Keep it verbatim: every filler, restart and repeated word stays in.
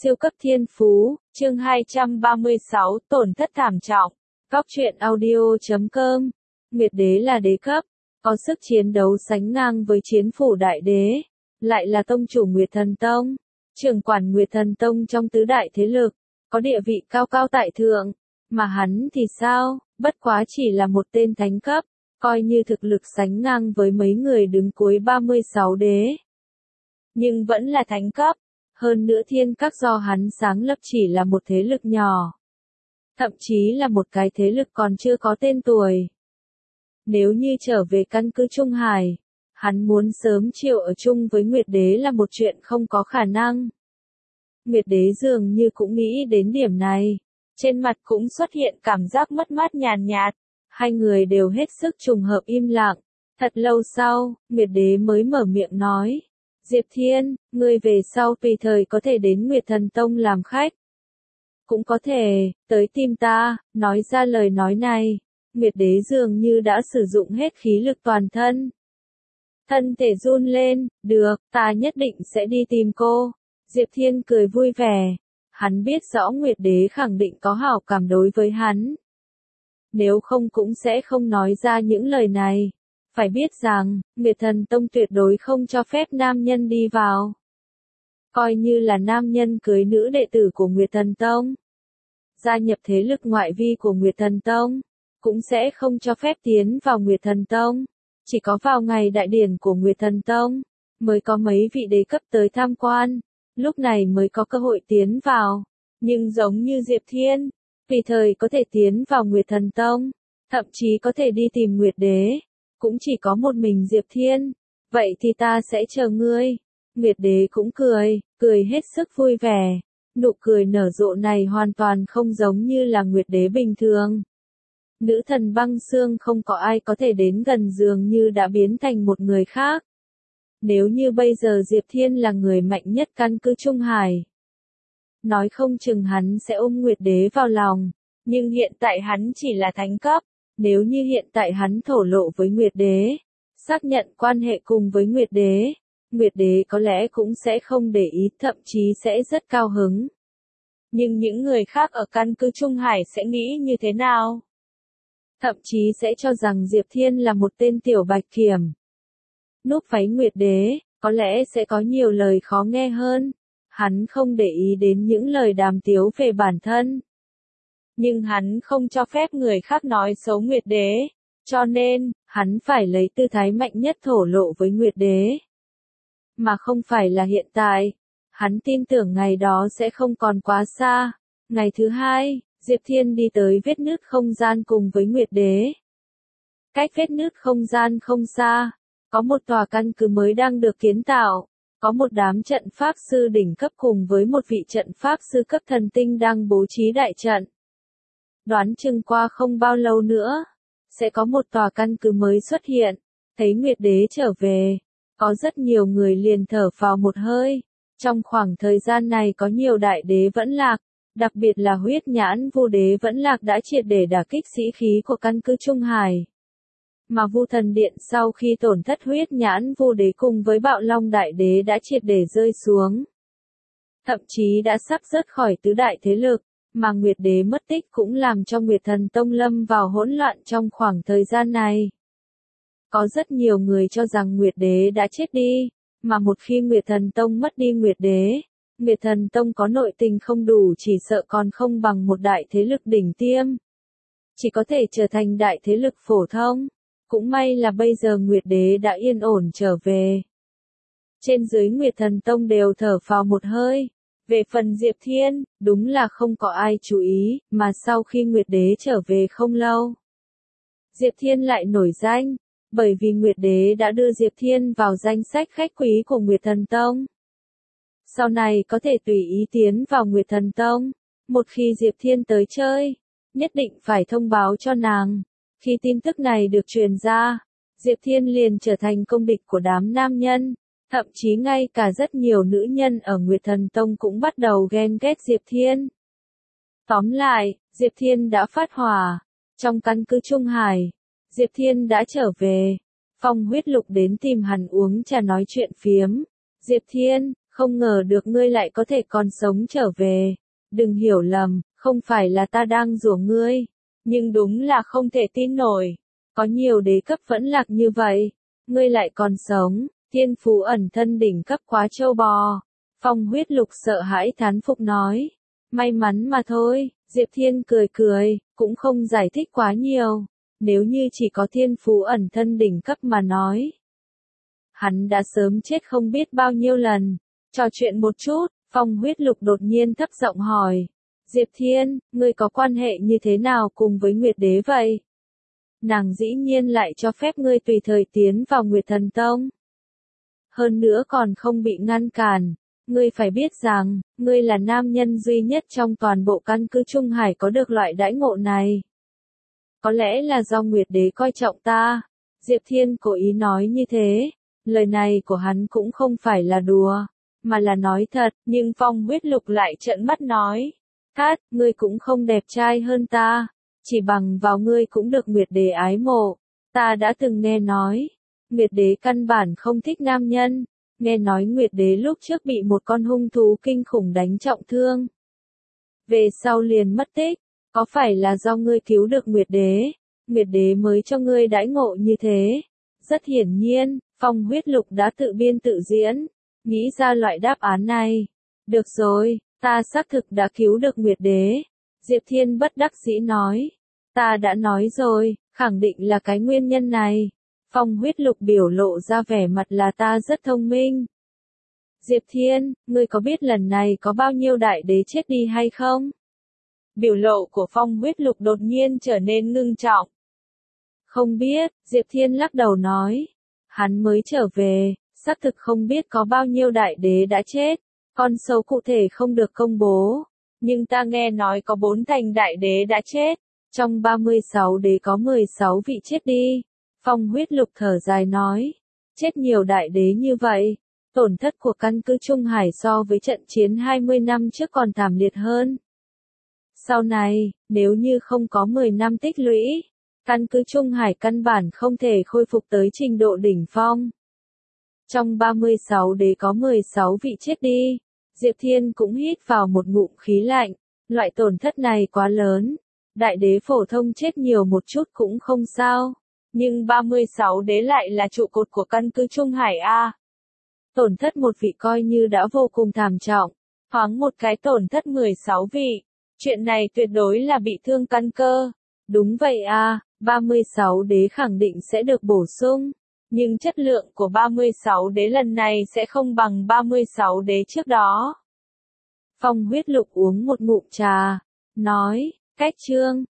Siêu cấp thiên phú, chương hai trăm ba mươi sáu, tổn thất thảm trọng. Góc truyện audio chấm com. Nguyệt đế là đế cấp, có sức chiến đấu sánh ngang với chiến phủ đại đế, lại là tông chủ Nguyệt Thần Tông, trưởng quản Nguyệt Thần Tông trong tứ đại thế lực, có địa vị cao cao tại thượng. Mà hắn thì sao, bất quá chỉ là một tên thánh cấp, coi như thực lực sánh ngang với mấy người đứng cuối ba mươi sáu đế. Nhưng vẫn là thánh cấp. Hơn nữa thiên các do hắn sáng lập chỉ là một thế lực nhỏ. Thậm chí là một cái thế lực còn chưa có tên tuổi. Nếu như trở về căn cứ Trung Hải, hắn muốn sớm chiều ở chung với Nguyệt Đế là một chuyện không có khả năng. Nguyệt Đế dường như cũng nghĩ đến điểm này. Trên mặt cũng xuất hiện cảm giác mất mát nhàn nhạt. Hai người đều hết sức trùng hợp im lặng. Thật lâu sau, Nguyệt Đế mới mở miệng nói. Diệp Thiên, ngươi về sau tùy thời có thể đến Nguyệt Thần Tông làm khách. Cũng có thể, tới tìm ta, nói ra lời nói này. Nguyệt Đế dường như đã sử dụng hết khí lực toàn thân. Thân thể run lên, được, ta nhất định sẽ đi tìm cô. Diệp Thiên cười vui vẻ. Hắn biết rõ Nguyệt Đế khẳng định có hảo cảm đối với hắn. Nếu không cũng sẽ không nói ra những lời này. Phải biết rằng, Nguyệt Thần Tông tuyệt đối không cho phép nam nhân đi vào. Coi như là nam nhân cưới nữ đệ tử của Nguyệt Thần Tông. Gia nhập thế lực ngoại vi của Nguyệt Thần Tông, cũng sẽ không cho phép tiến vào Nguyệt Thần Tông. Chỉ có vào ngày đại điển của Nguyệt Thần Tông, mới có mấy vị đế cấp tới tham quan. Lúc này mới có cơ hội tiến vào. Nhưng giống như Diệp Thiên, tùy thời có thể tiến vào Nguyệt Thần Tông, thậm chí có thể đi tìm Nguyệt Đế. Cũng chỉ có một mình Diệp Thiên, vậy thì ta sẽ chờ ngươi. Nguyệt Đế cũng cười, cười hết sức vui vẻ. Nụ cười nở rộ này hoàn toàn không giống như là Nguyệt Đế bình thường. Nữ thần băng xương không có ai có thể đến gần dường như đã biến thành một người khác. Nếu như bây giờ Diệp Thiên là người mạnh nhất căn cứ Trung Hải, nói không chừng hắn sẽ ôm Nguyệt Đế vào lòng, nhưng hiện tại hắn chỉ là thánh cấp. Nếu như hiện tại hắn thổ lộ với Nguyệt Đế, xác nhận quan hệ cùng với Nguyệt Đế, Nguyệt Đế có lẽ cũng sẽ không để ý, thậm chí sẽ rất cao hứng. Nhưng những người khác ở căn cứ Trung Hải sẽ nghĩ như thế nào? Thậm chí sẽ cho rằng Diệp Thiên là một tên tiểu bạch kiểm. Núp váy Nguyệt Đế, có lẽ sẽ có nhiều lời khó nghe hơn. Hắn không để ý đến những lời đàm tiếu về bản thân. Nhưng hắn không cho phép người khác nói xấu Nguyệt Đế, cho nên, hắn phải lấy tư thái mạnh nhất thổ lộ với Nguyệt Đế. Mà không phải là hiện tại, hắn tin tưởng ngày đó sẽ không còn quá xa. Ngày thứ hai, Diệp Thiên đi tới vết nứt không gian cùng với Nguyệt Đế. Cách vết nứt không gian không xa, có một tòa căn cứ mới đang được kiến tạo, có một đám trận pháp sư đỉnh cấp cùng với một vị trận pháp sư cấp thần tinh đang bố trí đại trận. Đoán chừng qua không bao lâu nữa, sẽ có một tòa căn cứ mới xuất hiện. Thấy Nguyệt Đế trở về, có rất nhiều người liền thở phào một hơi. Trong khoảng thời gian này có nhiều đại đế vẫn lạc, đặc biệt là huyết nhãn Vu Đế vẫn lạc đã triệt để đả kích sĩ khí của căn cứ Trung Hải. Mà Vu Thần Điện sau khi tổn thất huyết nhãn Vu Đế cùng với Bạo Long Đại Đế đã triệt để rơi xuống. Thậm chí đã sắp rớt khỏi tứ đại thế lực. Mà Nguyệt Đế mất tích cũng làm cho Nguyệt Thần Tông lâm vào hỗn loạn trong khoảng thời gian này. Có rất nhiều người cho rằng Nguyệt Đế đã chết đi, mà một khi Nguyệt Thần Tông mất đi Nguyệt Đế, Nguyệt Thần Tông có nội tình không đủ chỉ sợ còn không bằng một đại thế lực đỉnh tiêm. Chỉ có thể trở thành đại thế lực phổ thông. Cũng may là bây giờ Nguyệt Đế đã yên ổn trở về. Trên dưới Nguyệt Thần Tông đều thở phào một hơi. Về phần Diệp Thiên, đúng là không có ai chú ý, mà sau khi Nguyệt Đế trở về không lâu, Diệp Thiên lại nổi danh, bởi vì Nguyệt Đế đã đưa Diệp Thiên vào danh sách khách quý của Nguyệt Thần Tông. Sau này có thể tùy ý tiến vào Nguyệt Thần Tông, một khi Diệp Thiên tới chơi, nhất định phải thông báo cho nàng. Khi tin tức này được truyền ra, Diệp Thiên liền trở thành công địch của đám nam nhân. Thậm chí ngay cả rất nhiều nữ nhân ở Nguyệt Thần Tông cũng bắt đầu ghen ghét Diệp Thiên. Tóm lại, Diệp Thiên đã phát hỏa. Trong căn cứ Trung Hải, Diệp Thiên đã trở về. Phong Huyết Lục đến tìm hắn uống trà nói chuyện phiếm. Diệp Thiên, Không ngờ được ngươi lại có thể còn sống trở về. Đừng hiểu lầm, không phải là ta đang rủa ngươi. Nhưng đúng là không thể tin nổi. Có nhiều đế cấp vẫn lạc như vậy. Ngươi lại còn sống, thiên phú ẩn thân đỉnh cấp quá trâu bò. Phong huyết lục sợ hãi thán phục nói. May mắn mà thôi, Diệp Thiên cười cười, cũng không giải thích quá nhiều. Nếu như chỉ có thiên phú ẩn thân đỉnh cấp mà nói. Hắn đã sớm chết không biết bao nhiêu lần. Trò chuyện một chút, Phong huyết lục đột nhiên thấp giọng hỏi. Diệp Thiên, ngươi có quan hệ như thế nào cùng với Nguyệt Đế vậy? Nàng dĩ nhiên lại cho phép ngươi tùy thời tiến vào Nguyệt Thần Tông. Hơn nữa còn không bị ngăn cản. Ngươi phải biết rằng, ngươi là nam nhân duy nhất trong toàn bộ căn cứ Trung Hải có được loại đãi ngộ này. Có lẽ là do Nguyệt Đế coi trọng ta. Diệp Thiên cố ý nói như thế. Lời này của hắn cũng không phải là đùa, mà là nói thật, nhưng Phong huyết lục lại trợn mắt nói. Cát, ngươi cũng không đẹp trai hơn ta. Chỉ bằng vào ngươi cũng được Nguyệt Đế ái mộ. Ta đã từng nghe nói. Nguyệt Đế căn bản không thích nam nhân. Nghe nói Nguyệt Đế lúc trước bị một con hung thú kinh khủng đánh trọng thương. Về sau liền mất tích. Có phải là do ngươi cứu được Nguyệt Đế? Nguyệt Đế mới cho ngươi đãi ngộ như thế. Rất hiển nhiên, Phong huyết lục đã tự biên tự diễn. Nghĩ ra loại đáp án này. Được rồi, ta xác thực đã cứu được Nguyệt Đế. Diệp Thiên bất đắc dĩ nói. Ta đã nói rồi, khẳng định là cái nguyên nhân này. Phong huyết lục biểu lộ ra vẻ mặt là ta rất thông minh. Diệp Thiên, ngươi có biết lần này có bao nhiêu đại đế chết đi hay không? Biểu lộ của Phong huyết lục đột nhiên trở nên ngưng trọng. Không biết, Diệp Thiên lắc đầu nói. Hắn mới trở về, xác thực không biết có bao nhiêu đại đế đã chết. Con số cụ thể không được công bố. Nhưng ta nghe nói có bốn thành đại đế đã chết. Trong ba mươi sáu đế có mười sáu vị chết đi. Phong huyết lục thở dài nói. Chết nhiều đại đế như vậy. Tổn thất của căn cứ Trung Hải so với trận chiến hai mươi năm trước còn thảm liệt hơn. Sau này, nếu như không có mười năm tích lũy, căn cứ Trung Hải căn bản không thể khôi phục tới trình độ đỉnh phong. Trong ba mươi sáu đế có mười sáu vị chết đi. Diệp Thiên cũng hít vào một ngụm khí lạnh. Loại tổn thất này quá lớn. Đại đế phổ thông chết nhiều một chút cũng không sao. Nhưng ba mươi sáu đế lại là trụ cột của căn cứ Trung Hải A. Tổn thất một vị coi như đã vô cùng thảm trọng. Thoáng một cái tổn thất mười sáu vị. Chuyện này tuyệt đối là bị thương căn cơ. Đúng vậy a, ba mươi sáu đế khẳng định sẽ được bổ sung. Nhưng chất lượng của ba mươi sáu đế lần này sẽ không bằng ba mươi sáu đế trước đó. Phong huyết lục uống một ngụm trà. Nói, cách chương.